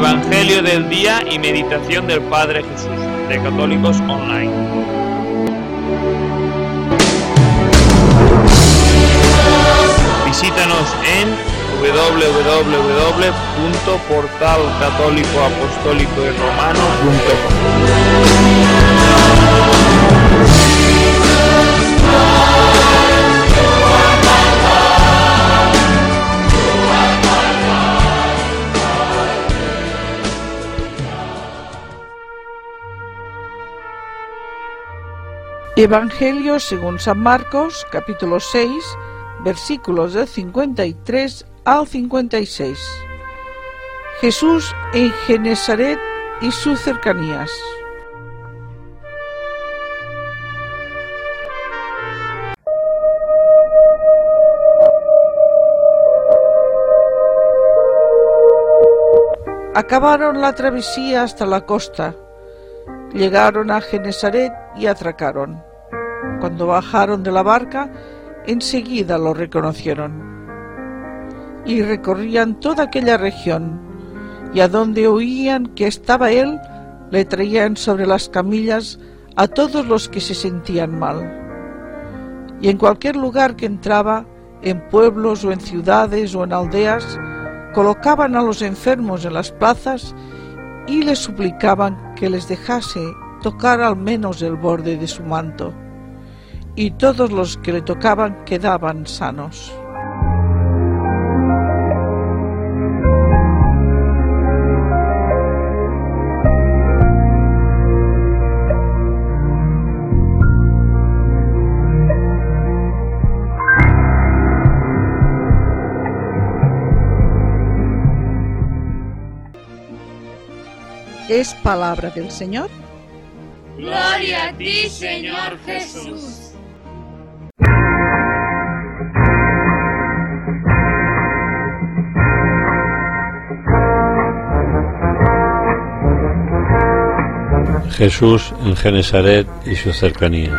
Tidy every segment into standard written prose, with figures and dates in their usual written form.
Evangelio del día y meditación del Padre Jesús, de Católicos Online. Visítanos en www.portalcatólicoapostólicoyromano.com. Evangelio según San Marcos, capítulo 6, versículos del 53 al 56. Jesús en Genesaret y sus cercanías. Acabaron la travesía hasta la costa. Llegaron a Genesaret y atracaron. Cuando bajaron de la barca, enseguida lo reconocieron. Y recorrían toda aquella región, y a donde oían que estaba él, le traían sobre las camillas a todos los que se sentían mal. Y en cualquier lugar que entraba, en pueblos o en ciudades o en aldeas, colocaban a los enfermos en las plazas y les suplicaban que les dejase tocar al menos el borde de su manto, y todos los que le tocaban quedaban sanos. Es palabra del Señor. Gloria a ti, Señor Jesús. Jesús en Genesaret y sus cercanías.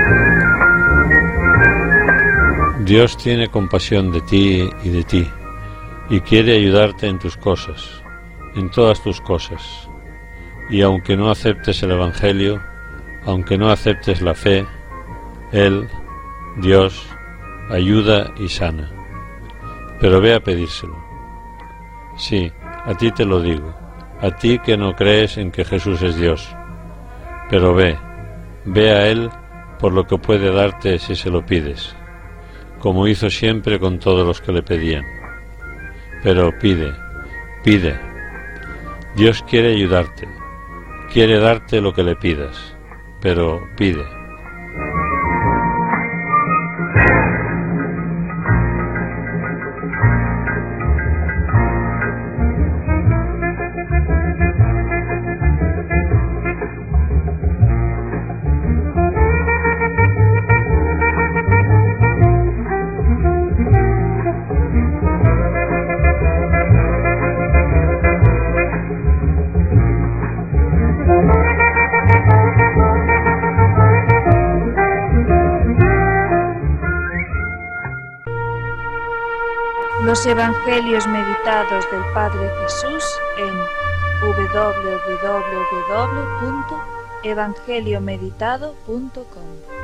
Dios tiene compasión de ti y quiere ayudarte en tus cosas, en todas tus cosas. Y aunque no aceptes el Evangelio, aunque no aceptes la fe, Él, Dios, ayuda y sana. Pero ve a pedírselo. Sí, a ti te lo digo, a ti que no crees en que Jesús es Dios. Pero ve a Él por lo que puede darte si se lo pides, como hizo siempre con todos los que le pedían. Pero pide. Dios quiere ayudarte. Quiere darte lo que le pidas, pero pide. Los Evangelios meditados del Padre Jesús en www.evangeliomeditado.com.